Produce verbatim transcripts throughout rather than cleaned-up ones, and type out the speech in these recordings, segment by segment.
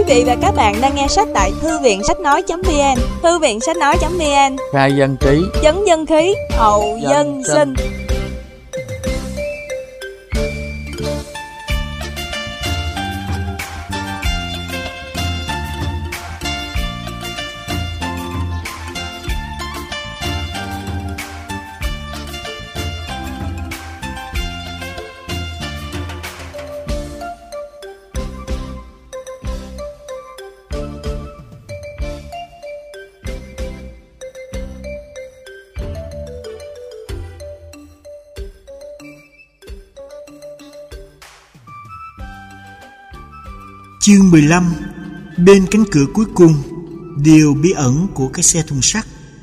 vị và các bạn đang nghe sách tại thư viện sách nói chấm vn. Thư viện sách nói chấm vn, khai dân trí, chấn dân khí, hậu dân, dân sinh. Chương mười lăm. Bên cánh cửa cuối cùng, điều bí ẩn của cái xe thùng sắt.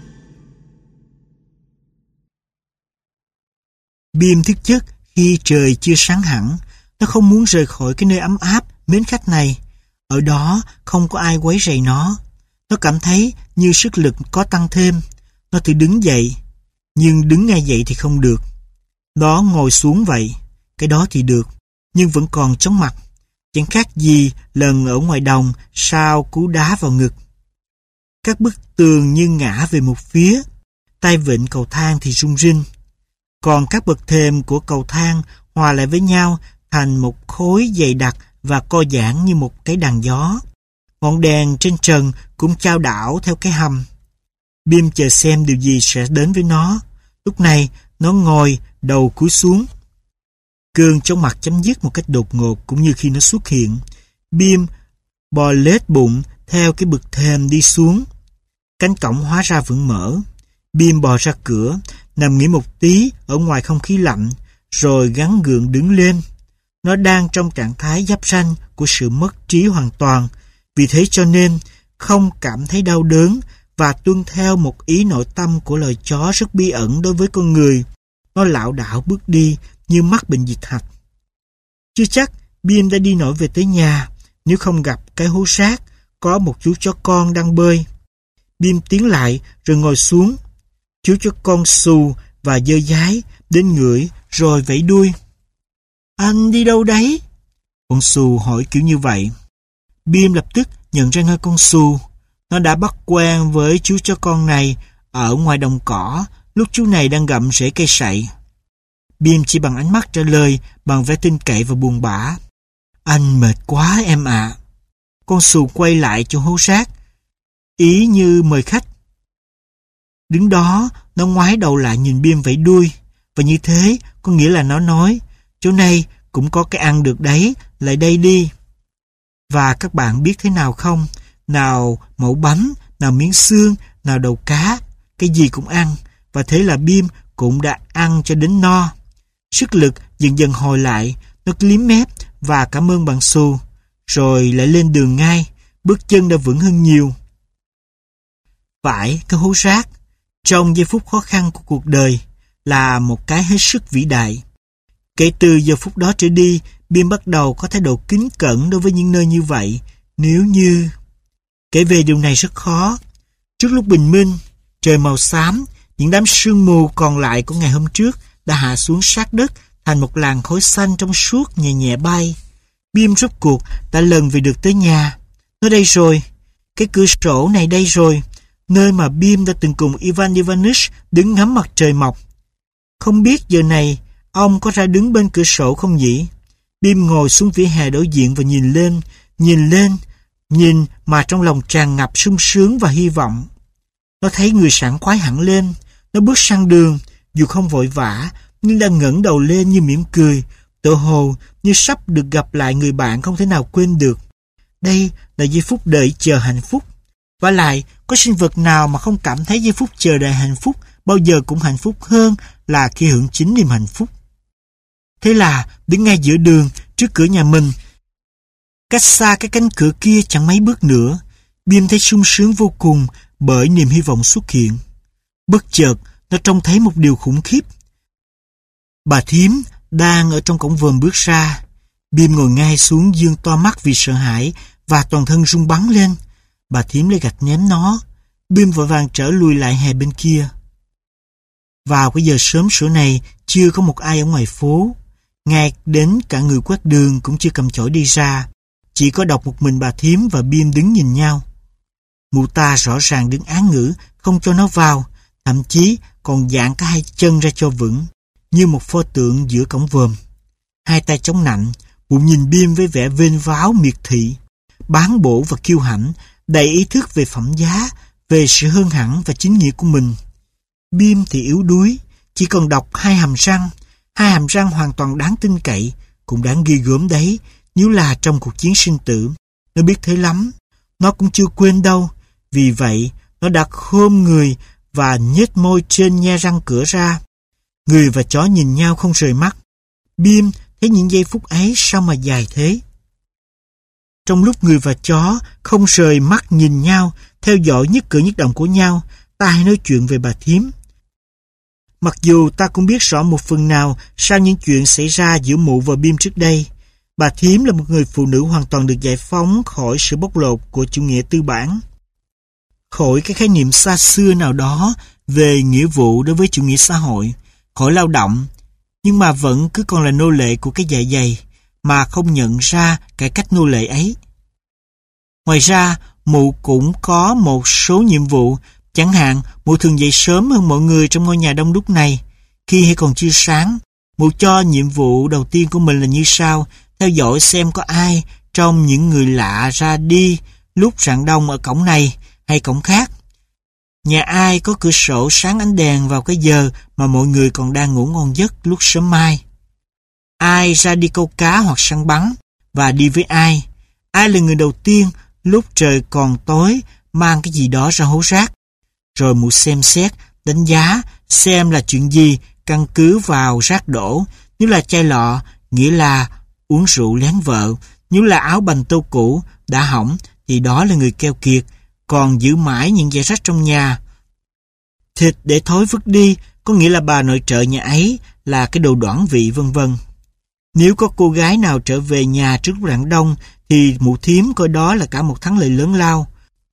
Bim thức giấc khi trời chưa sáng hẳn. Nó không muốn rời khỏi cái nơi ấm áp, mến khách này. Ở đó không có ai quấy rầy nó. Nó cảm thấy như sức lực có tăng thêm. Nó thử đứng dậy, nhưng đứng ngay dậy thì không được. Nó ngồi xuống vậy, cái đó thì được, nhưng vẫn còn chóng mặt. Chẳng khác gì lần ở ngoài đồng sau cú đá vào ngực. Các bức tường như ngã về một phía, tay vịn cầu thang thì rung rinh. Còn các bậc thềm của cầu thang hòa lại với nhau thành một khối dày đặc và co giãn như một cái đàn gió. Ngọn đèn trên trần cũng chao đảo theo cái hầm. Bim chờ xem điều gì sẽ đến với nó. Lúc này nó ngồi đầu cúi xuống. Cơn chóng mặt chấm dứt một cách đột ngột cũng như khi nó xuất hiện. Bim bò lết bụng theo cái bậc thềm đi xuống. Cánh cổng hóa ra vẫn mở. Bim bò ra cửa, nằm nghỉ một tí ở ngoài không khí lạnh, rồi gắng gượng đứng lên. Nó đang trong trạng thái giáp ranh của sự mất trí hoàn toàn, vì thế cho nên không cảm thấy đau đớn và tuân theo một ý nội tâm của loài chó rất bí ẩn đối với con người. Nó lảo đảo bước đi như mắc bệnh dịch hạch. Chưa chắc Bim đã đi nổi về tới nhà nếu không gặp cái hố rác có một chú chó con đang bơi. Bim tiến lại rồi ngồi xuống. Chú chó con xù và dơ dái đến ngửi rồi vẫy đuôi. Anh đi đâu đấy? Con xù hỏi kiểu như vậy. Bim lập tức nhận ra ngay con xù. Nó đã bắt quen với chú chó con này ở ngoài đồng cỏ lúc chú này đang gặm rễ cây sậy. Bim chỉ bằng ánh mắt trả lời bằng vẻ tin cậy và buồn bã. Anh mệt quá em ạ. À. Con xù quay lại chỗ hố rác, ý như mời khách. Đứng đó, nó ngoái đầu lại nhìn Bim vẫy đuôi, và như thế có nghĩa là nó nói, chỗ này cũng có cái ăn được đấy, lại đây đi. Và các bạn biết thế nào không? Nào mẩu bánh, nào miếng xương, nào đầu cá, cái gì cũng ăn, và thế là Bim cũng đã ăn cho đến no. Sức lực dần dần hồi lại, nó liếm mép và cảm ơn bạn xù, rồi lại lên đường ngay, bước chân đã vững hơn nhiều. Phải, cái hố rác, trong giây phút khó khăn của cuộc đời, là một cái hết sức vĩ đại. Kể từ giờ phút đó trở đi, Bim bắt đầu có thái độ kính cẩn đối với những nơi như vậy, nếu như... Kể về điều này rất khó. Trước lúc bình minh, trời màu xám, những đám sương mù còn lại của ngày hôm trước đã hạ xuống sát đất thành một làn khói xanh trong suốt nhẹ nhẹ bay. Bim rốt cuộc đã lần về được tới nhà. Nó đây rồi, cái cửa sổ này đây rồi, nơi mà Bim đã từng cùng Ivan Ivanich đứng ngắm mặt trời mọc. Không biết giờ này ông có ra đứng bên cửa sổ không nhỉ? Bim ngồi xuống vỉa hè đối diện và nhìn lên, nhìn lên, nhìn mà trong lòng tràn ngập sung sướng và hy vọng. Nó thấy người sảng khoái hẳn lên. Nó bước sang đường, dù không vội vã, nhưng đang ngẩng đầu lên như mỉm cười, tự hồ như sắp được gặp lại người bạn không thể nào quên được. Đây là giây phút đợi chờ hạnh phúc. Và lại, có sinh vật nào mà không cảm thấy giây phút chờ đợi hạnh phúc bao giờ cũng hạnh phúc hơn là khi hưởng chính niềm hạnh phúc. Thế là, đứng ngay giữa đường, trước cửa nhà mình, cách xa cái cánh cửa kia chẳng mấy bước nữa, Bim thấy sung sướng vô cùng bởi niềm hy vọng xuất hiện. Bất chợt, nó trông thấy một điều khủng khiếp. Bà thím đang ở trong cổng vườn bước ra. Bim ngồi ngay xuống dương to mắt vì sợ hãi và toàn thân rung bắn lên. Bà thím lấy gạch ném nó. Bim vội vàng trở lùi lại hè bên kia. Vào cái giờ sớm sửa này, chưa có một ai ở ngoài phố. Ngay đến cả người quét đường cũng chưa cầm chổi đi ra. Chỉ có độc một mình bà thím và Bim đứng nhìn nhau. Mụ ta rõ ràng đứng án ngữ, không cho nó vào, thậm chí còn dạn cả hai chân ra cho vững, như một pho tượng giữa cổng vòm. Hai tay chống nạnh, mụ nhìn Bim với vẻ vênh váo miệt thị, bán bổ và kiêu hãnh, đầy ý thức về phẩm giá, về sự hơn hẳn và chính nghĩa của mình. Bim thì yếu đuối, chỉ còn đọc hai hàm răng, hai hàm răng hoàn toàn đáng tin cậy, cũng đáng ghi gớm đấy, nếu là trong cuộc chiến sinh tử. Nó biết thế lắm, nó cũng chưa quên đâu, vì vậy nó đã khom người và nhếch môi trên nhe răng cửa ra. Người và chó nhìn nhau không rời mắt. Bim thấy những giây phút ấy sao mà dài thế. Trong lúc người và chó không rời mắt nhìn nhau, theo dõi nhất cử nhất động của nhau, ta hãy nói chuyện về bà thím. Mặc dù ta cũng biết rõ một phần nào sau những chuyện xảy ra giữa mụ và Bim trước đây, bà thím là một người phụ nữ hoàn toàn được giải phóng khỏi sự bóc lột của chủ nghĩa tư bản, khỏi cái khái niệm xa xưa nào đó về nghĩa vụ đối với chủ nghĩa xã hội, khỏi lao động, nhưng mà vẫn cứ còn là nô lệ của cái dạ dày, mà không nhận ra cải cách nô lệ ấy. Ngoài ra, mụ cũng có một số nhiệm vụ, chẳng hạn mụ thường dậy sớm hơn mọi người trong ngôi nhà đông đúc này. Khi hay còn chưa sáng, mụ cho nhiệm vụ đầu tiên của mình là như sau: theo dõi xem có ai trong những người lạ ra đi lúc rạng đông ở cổng này hay cổng khác. Nhà ai có cửa sổ sáng ánh đèn vào cái giờ mà mọi người còn đang ngủ ngon giấc lúc sớm mai. Ai ra đi câu cá hoặc săn bắn và đi với ai. Ai là người đầu tiên lúc trời còn tối mang cái gì đó ra hố rác. Rồi mụ xem xét, đánh giá xem là chuyện gì căn cứ vào rác đổ. Nếu là chai lọ, nghĩa là uống rượu lén vợ. Nếu là áo bành tô cũ đã hỏng thì đó là người keo kiệt, còn giữ mãi những dải rách trong nhà. Thịt để thối vứt đi có nghĩa là bà nội trợ nhà ấy là cái đồ đoản vị, vân vân. Nếu có cô gái nào trở về nhà trước lúc rạng đông thì mụ thím coi đó là cả một thắng lợi lớn lao.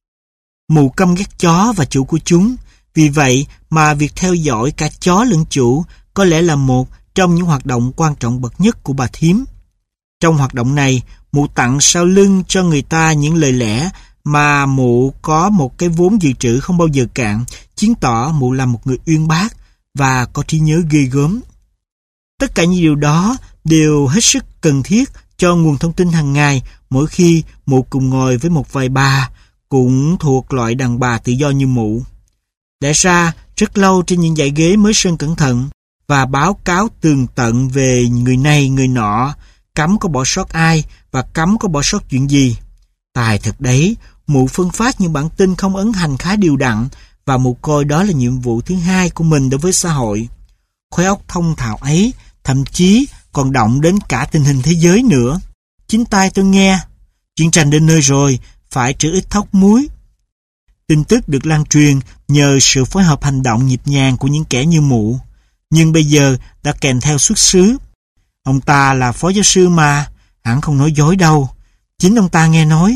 Mụ căm ghét chó và chủ của chúng, vì vậy mà việc theo dõi cả chó lẫn chủ có lẽ là một trong những hoạt động quan trọng bậc nhất của bà thím. Trong hoạt động này, mụ tặng sau lưng cho người ta những lời lẽ mà mụ có một cái vốn dự trữ không bao giờ cạn, chứng tỏ mụ là một người uyên bác và có trí nhớ ghê gớm. Tất cả những điều đó đều hết sức cần thiết cho nguồn thông tin hàng ngày mỗi khi mụ cùng ngồi với một vài bà cũng thuộc loại đàn bà tự do như mụ. Lẽ ra rất lâu trên những dãy ghế mới sơn cẩn thận và báo cáo tường tận về người này người nọ, cấm có bỏ sót ai và cấm có bỏ sót chuyện gì. Tài thật đấy, mụ phân phát những bản tin không ấn hành khá đều đặn và mụ coi đó là nhiệm vụ thứ hai của mình đối với xã hội. Khối óc thông thạo ấy thậm chí còn động đến cả tình hình thế giới nữa. Chính tai tôi nghe, chuyện tranh đến nơi rồi, phải trữ ít thóc muối. Tin tức được lan truyền nhờ sự phối hợp hành động nhịp nhàng của những kẻ như mụ, nhưng bây giờ đã kèm theo xuất xứ. Ông ta là phó giáo sư mà, hẳn không nói dối đâu. Chính ông ta nghe nói.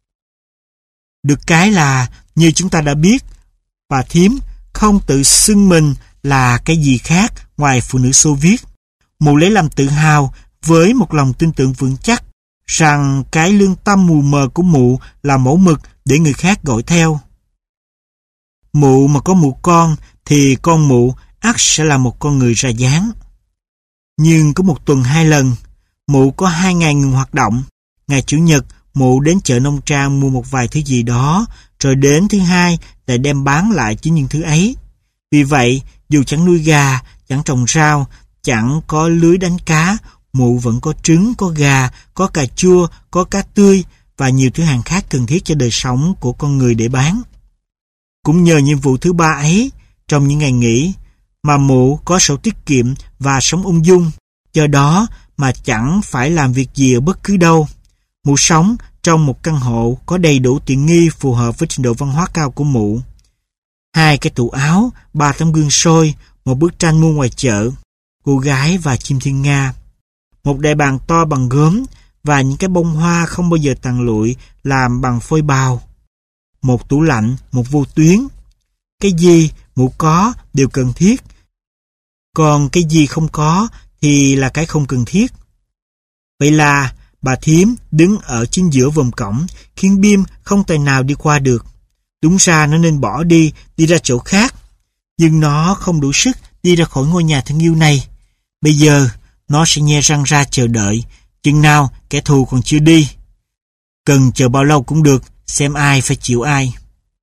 Được cái là, như chúng ta đã biết, bà thím không tự xưng mình là cái gì khác ngoài phụ nữ Xô Viết. Mụ lấy làm tự hào với một lòng tin tưởng vững chắc rằng cái lương tâm mù mờ của mụ là mẫu mực để người khác gọi theo. Mụ mà có mụ con thì con mụ ắt sẽ là một con người ra dáng. Nhưng có một tuần hai lần, mụ có hai ngày ngừng hoạt động. Ngày Chủ nhật, mụ đến chợ nông trang mua một vài thứ gì đó, rồi đến thứ hai lại đem bán lại chính những thứ ấy. Vì vậy, dù chẳng nuôi gà, chẳng trồng rau, chẳng có lưới đánh cá, mụ vẫn có trứng, có gà, có cà chua, có cá tươi và nhiều thứ hàng khác cần thiết cho đời sống của con người để bán. Cũng nhờ nhiệm vụ thứ ba ấy, trong những ngày nghỉ, mà mụ có sổ tiết kiệm và sống ung dung, do đó mà chẳng phải làm việc gì ở bất cứ đâu. Mụ sống trong một căn hộ có đầy đủ tiện nghi phù hợp với trình độ văn hóa cao của mụ. Hai cái tủ áo, ba tấm gương soi, một bức tranh mua ngoài chợ, cô gái và chim thiên nga, một đại bàng to bằng gốm và những cái bông hoa không bao giờ tàn lụi làm bằng phôi bào, một tủ lạnh, một vô tuyến. Cái gì mụ có đều cần thiết, còn cái gì không có thì là cái không cần thiết. Vậy là Bà thím đứng ở chính giữa vòng cổng, khiến Bim không tài nào đi qua được. Đúng ra nó nên bỏ đi, đi ra chỗ khác. Nhưng nó không đủ sức đi ra khỏi ngôi nhà thân yêu này. Bây giờ, nó sẽ nhe răng ra chờ đợi, chừng nào kẻ thù còn chưa đi. Cần chờ bao lâu cũng được, xem ai phải chịu ai.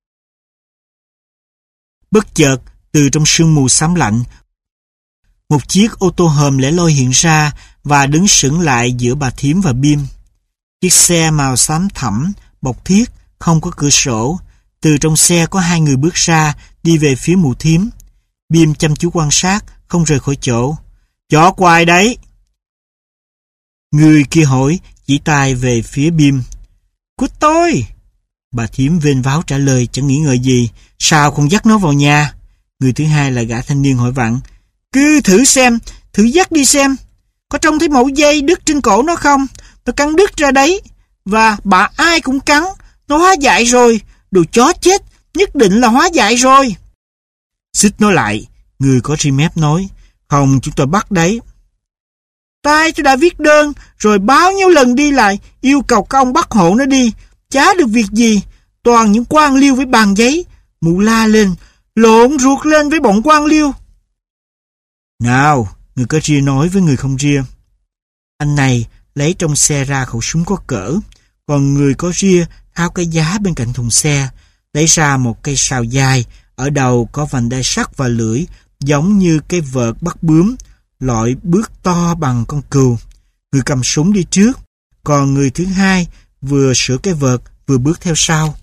Bất chợt, từ trong sương mù xám lạnh, một chiếc ô tô hòm lẻ loi hiện ra và đứng sững lại giữa bà thím và Bim. Chiếc xe màu xám thẳm, bọc thiết, không có cửa sổ. Từ trong xe có hai người bước ra, đi về phía mụ thím. Bim chăm chú quan sát, không rời khỏi chỗ. Chó của ai đấy? Người kia hỏi, chỉ tay về phía Bim. Của tôi. Bà thím vênh váo trả lời, chẳng nghĩ ngợi gì. Sao không dắt nó vào nhà? Người thứ hai là gã thanh niên hỏi vặn. Cứ thử xem, thử dắt đi xem. Có trông thấy mẩu dây đứt trên cổ nó không? Nó cắn đứt ra đấy. Và bà ai cũng cắn. Nó hóa dại rồi. Đồ chó chết, nhất định là hóa dại rồi. Xích nó lại. Người có ri mép nói. Không, chúng tôi bắt đấy. Tai tôi đã viết đơn, rồi bao nhiêu lần đi lại, yêu cầu các ông bắt hộ nó đi. Chả được việc gì, toàn những quan liêu với bàn giấy. Mụ la lên, lộn ruột lên với bọn quan liêu. Nào, người có ria nói với người không ria. Anh này lấy trong xe ra khẩu súng có cỡ, còn người có ria tháo cái giá bên cạnh thùng xe, lấy ra một cây sào dài, ở đầu có vành đai sắt và lưỡi, giống như cái vợt bắt bướm, loại bước to bằng con cừu. Người cầm súng đi trước, còn người thứ hai vừa sửa cái vợt vừa bước theo sau.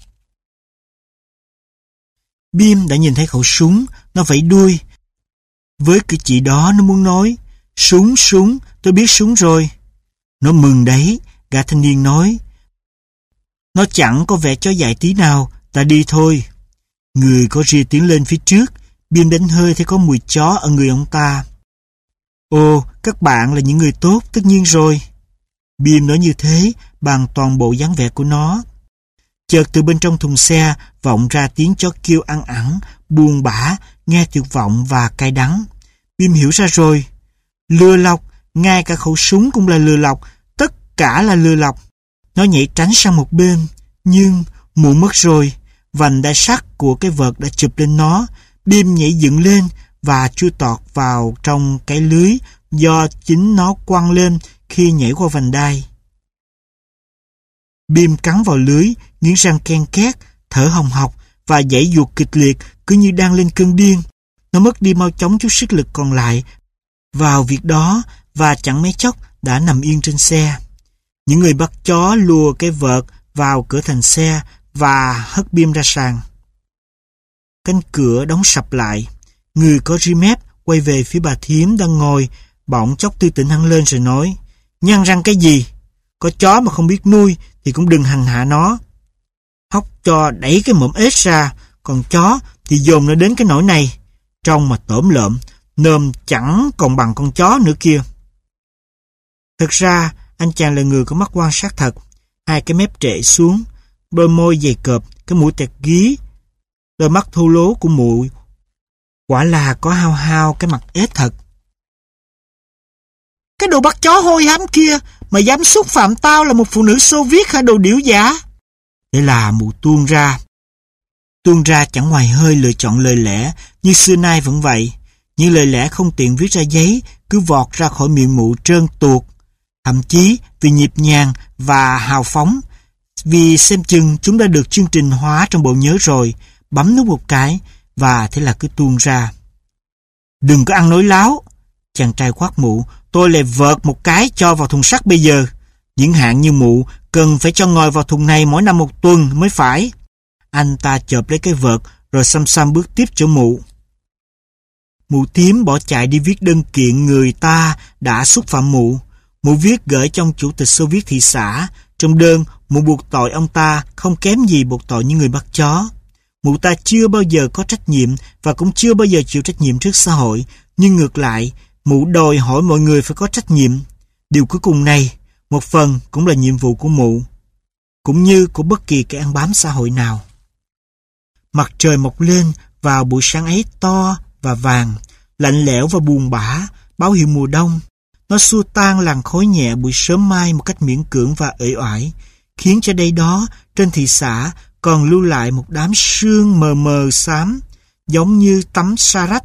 Bim đã nhìn thấy khẩu súng, nó vẫy đuôi. Với cử chỉ đó nó muốn nói, súng, súng, tôi biết súng rồi. Nó mừng đấy, gã thanh niên nói. Nó chẳng có vẻ chó dại tí nào, ta đi thôi. Người có ria tiến lên phía trước, Bim đánh hơi thấy có mùi chó ở người ông ta. Ồ, các bạn là những người tốt, tất nhiên rồi. Bim nói như thế, bằng toàn bộ dáng vẻ của nó. Chợt từ bên trong thùng xe vọng ra tiếng chó kêu ăn ẳng, buồn bã, nghe tuyệt vọng và cay đắng. Bim hiểu ra rồi. Lừa lọc, ngay cả khẩu súng cũng là lừa lọc, tất cả là lừa lọc. Nó nhảy tránh sang một bên, nhưng muộn mất rồi. Vành đai sắt của cái vợt đã chụp lên nó. Bim nhảy dựng lên và chui tọt vào trong cái lưới do chính nó quăng lên khi nhảy qua vành đai. Bim cắn vào lưới, nghiến răng ken két, thở hồng hộc và giãy giụt kịch liệt, cứ như đang lên cơn điên. Nó mất đi mau chóng chút sức lực còn lại vào việc đó và chẳng mấy chốc đã nằm yên trên xe. Những người bắt chó lùa cái vợt vào cửa thành xe và hất Bim ra sàn. Cánh cửa đóng sập lại. Người có ri mép quay về phía bà thím đang ngồi, bỗng chốc tươi tỉnh hẳn lên rồi nói, nhăn răng cái gì? Có chó mà không biết nuôi thì cũng đừng hành hạ nó. Hóc cho đẩy cái mõm ếch ra, còn chó thì dồn nó đến cái nỗi này. Trông mà tởm lợm, nôm chẳng còn bằng con chó nữa kia. Thực ra, anh chàng là người có mắt quan sát thật. Hai cái mép trệ xuống, đôi môi dày cộp, cái mũi tẹt gí, đôi mắt thô lố của mụ. Quả là có hao hao cái mặt ếch thật. Cái đồ bắt chó hôi hám kia mà dám xúc phạm tao là một phụ nữ Xô Viết hả đồ điểu giả? Thế là mụ tuôn ra. Tuôn ra chẳng ngoài hơi lựa chọn lời lẽ, như xưa nay vẫn vậy. Những lời lẽ không tiện viết ra giấy cứ vọt ra khỏi miệng mụ trơn tuột. Thậm chí vì nhịp nhàng và hào phóng, vì xem chừng chúng đã được chương trình hóa trong bộ nhớ rồi, bấm nút một cái và thế là cứ tuôn ra. Đừng có ăn nói láo. Chàng trai quát mụ, tôi lại vợt một cái cho vào thùng sắt bây giờ. Những hạng như mụ cần phải cho ngồi vào thùng này mỗi năm một tuần mới phải. Anh ta chộp lấy cái vợt rồi xăm xăm bước tiếp chỗ mụ. Mụ tím bỏ chạy đi viết đơn kiện người ta đã xúc phạm mụ. Mụ viết gửi cho ông chủ tịch Xô Viết thị xã. Trong đơn, mụ buộc tội ông ta không kém gì buộc tội những người bắt chó. Mụ ta chưa bao giờ có trách nhiệm và cũng chưa bao giờ chịu trách nhiệm trước xã hội. Nhưng ngược lại, mụ đòi hỏi mọi người phải có trách nhiệm. Điều cuối cùng này, một phần cũng là nhiệm vụ của mụ, cũng như của bất kỳ kẻ ăn bám xã hội nào. Mặt trời mọc lên vào buổi sáng ấy to và vàng, lạnh lẽo và buồn bã, báo hiệu mùa đông. Nó xua tan làn khói nhẹ buổi sớm mai một cách miễn cưỡng và uể oải, khiến cho đây đó trên thị xã còn lưu lại một đám sương mờ mờ xám, giống như tấm sa rách.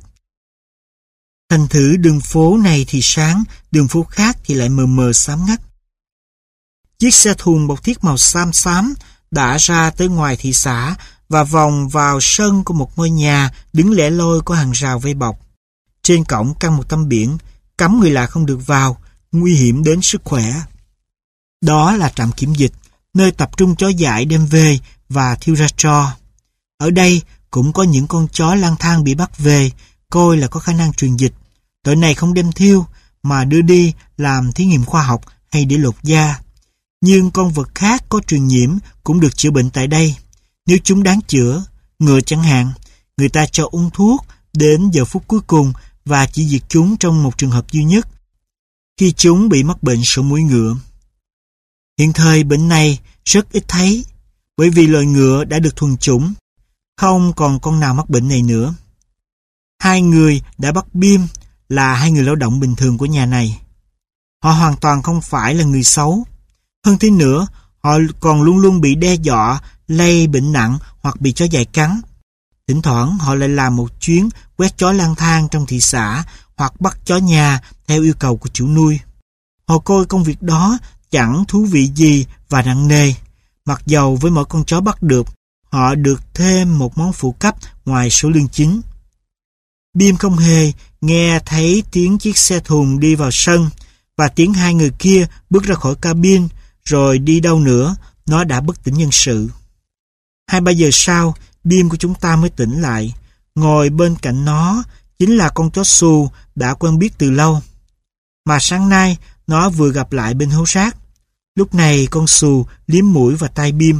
Thành thử đường phố này thì sáng, đường phố khác thì lại mờ mờ xám ngắt. Chiếc xe thùng bọc thiết màu xám xám đã ra tới ngoài thị xã và vòng vào sân của một ngôi nhà đứng lẻ loi có hàng rào vây bọc. Trên cổng căng một tấm biển, cấm người lạ không được vào, nguy hiểm đến sức khỏe. Đó là trạm kiểm dịch, nơi tập trung chó dại đem về và thiêu ra tro. Ở đây cũng có những con chó lang thang bị bắt về, coi là có khả năng truyền dịch. Tội này không đem thiêu, mà đưa đi làm thí nghiệm khoa học hay để lột da. Nhưng con vật khác có truyền nhiễm cũng được chữa bệnh tại đây. Nếu chúng đáng chữa, ngựa chẳng hạn, người ta cho uống thuốc đến giờ phút cuối cùng và chỉ diệt chúng trong một trường hợp duy nhất, khi chúng bị mắc bệnh sổ mũi ngựa. Hiện thời bệnh này rất ít thấy, bởi vì loài ngựa đã được thuần chủng, không còn con nào mắc bệnh này nữa. Hai người đã bắt Bim là hai người lao động bình thường của nhà này. Họ hoàn toàn không phải là người xấu. Hơn thế nữa, họ còn luôn luôn bị đe dọa lây bệnh nặng hoặc bị chó dại cắn. Thỉnh thoảng họ lại làm một chuyến quét chó lang thang trong thị xã hoặc bắt chó nhà theo yêu cầu của chủ nuôi. Họ coi công việc đó chẳng thú vị gì và nặng nề. Mặc dầu với mỗi con chó bắt được, họ được thêm một món phụ cấp ngoài số lương chính. Bim không hề nghe thấy tiếng chiếc xe thùng đi vào sân và tiếng hai người kia bước ra khỏi cabin rồi đi đâu nữa, nó đã bất tỉnh nhân sự. Hai ba giờ sau, Bim của chúng ta mới tỉnh lại. Ngồi bên cạnh nó chính là con chó Sù đã quen biết từ lâu, mà sáng nay nó vừa gặp lại bên hố rác. Lúc này con Sù liếm mũi và tai Bim.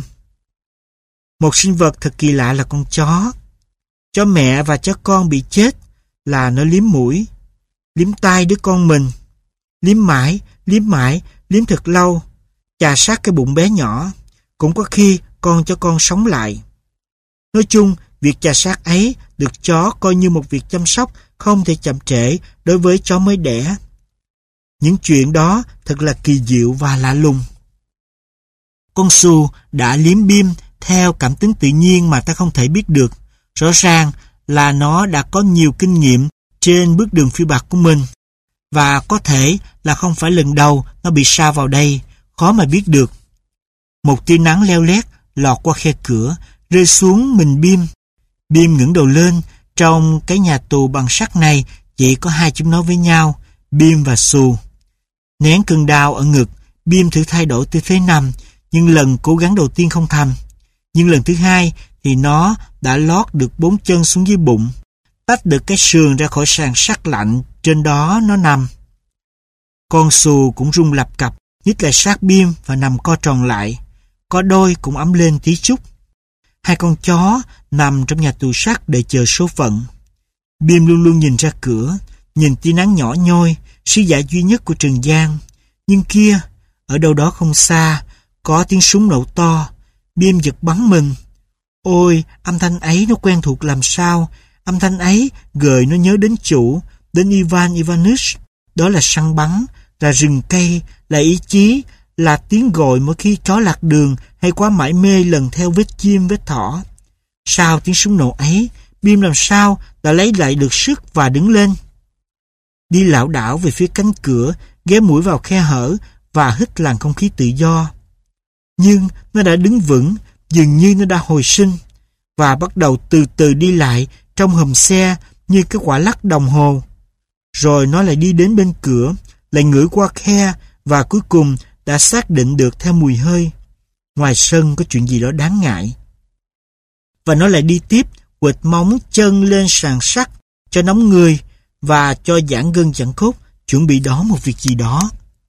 Một sinh vật thật kỳ lạ là con chó. Chó mẹ và chó con bị chết là nó liếm mũi, liếm tai đứa con mình, liếm mãi, liếm mãi, liếm thật lâu, chà sát cái bụng bé nhỏ. Cũng có khi con cho con sống lại. Nói chung, việc chà sát ấy được chó coi như một việc chăm sóc không thể chậm trễ đối với chó mới đẻ. Những chuyện đó thật là kỳ diệu và lạ lùng. Con Sù đã liếm Bim theo cảm tính tự nhiên mà ta không thể biết được. Rõ ràng là nó đã có nhiều kinh nghiệm trên bước đường phiêu bạt của mình. Và có thể là không phải lần đầu nó bị sa vào đây, khó mà biết được. Một tia nắng leo lét lọt qua khe cửa, rơi xuống mình Bim. Bim ngẩng đầu lên, trong cái nhà tù bằng sắt này chỉ có hai chúng nó với nhau, Bim và Sù. Nén cơn đau ở ngực, Bim thử thay đổi tư thế nằm, nhưng lần cố gắng đầu tiên không thành. Nhưng lần thứ hai thì nó đã lót được bốn chân xuống dưới bụng, tách được cái sườn ra khỏi sàn sắt lạnh, trên đó nó nằm. Con Sù cũng rung lập cập, nhích lại sát Bim và nằm co tròn lại. Có đôi cũng ấm lên tí chút. Hai con chó nằm trong nhà tù sắt để chờ số phận. Bim luôn luôn nhìn ra cửa, nhìn tia nắng nhỏ nhoi, sứ giả duy nhất của trần gian. Nhưng kia, ở đâu đó không xa, có tiếng súng nổ to. Bim giật bắn mình. Ôi, âm thanh ấy nó quen thuộc làm sao. Âm thanh ấy gợi nó nhớ đến chủ, đến Ivan Ivanich. Đó là săn bắn, là rừng cây, là ý chí, là tiếng gọi mỗi khi chó lạc đường hay quá mải mê lần theo vết chim vết thỏ. Sau tiếng súng nổ ấy, Bim làm sao đã lấy lại được sức và đứng lên. Đi lảo đảo về phía cánh cửa, ghé mũi vào khe hở và hít làn không khí tự do. Nhưng nó đã đứng vững, dường như nó đã hồi sinh, và bắt đầu từ từ đi lại trong hầm xe như cái quả lắc đồng hồ. Rồi nó lại đi đến bên cửa, lại ngửi qua khe và cuối cùng đã xác định được theo mùi hơi. Ngoài sân có chuyện gì đó đáng ngại. Và nó lại đi tiếp, quệt móng chân lên sàn sắt cho nóng người và cho giãn gân giãn cốt, chuẩn bị đón một việc gì đó.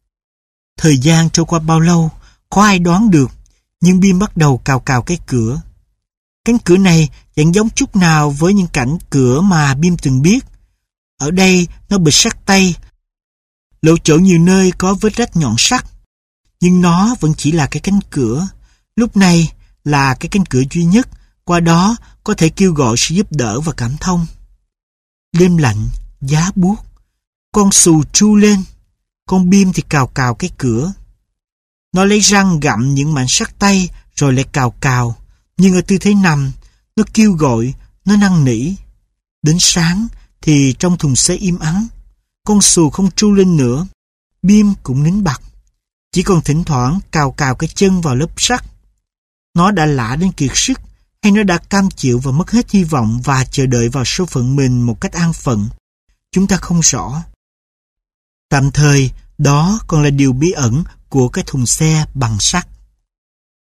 Thời gian trôi qua bao lâu, có ai đoán được, nhưng Bim bắt đầu cào cào cái cửa. Cánh cửa này chẳng giống chút nào với những cảnh cửa mà Bim từng biết. Ở đây nó bịt sắt tay, lộ chỗ nhiều nơi có vết rách nhọn sắt. Nhưng nó vẫn chỉ là cái cánh cửa. Lúc này là cái cánh cửa duy nhất, qua đó có thể kêu gọi sự giúp đỡ và cảm thông. Đêm lạnh, giá buốt, con Sù tru lên. Con Bim thì cào cào cái cửa. Nó lấy răng gặm những mảnh sắt tay rồi lại cào cào. Nhưng ở tư thế nằm, nó kêu gọi, nó năn nỉ. Đến sáng thì trong thùng xe im ắng. Con xù không tru lên nữa. Bim cũng nín bặt. Chỉ còn thỉnh thoảng cào cào cái chân vào lớp sắt. Nó đã lả đến kiệt sức, hay nó đã cam chịu và mất hết hy vọng và chờ đợi vào số phận mình một cách an phận. Chúng ta không rõ. Tạm thời, đó còn là điều bí ẩn của cái thùng xe bằng sắt.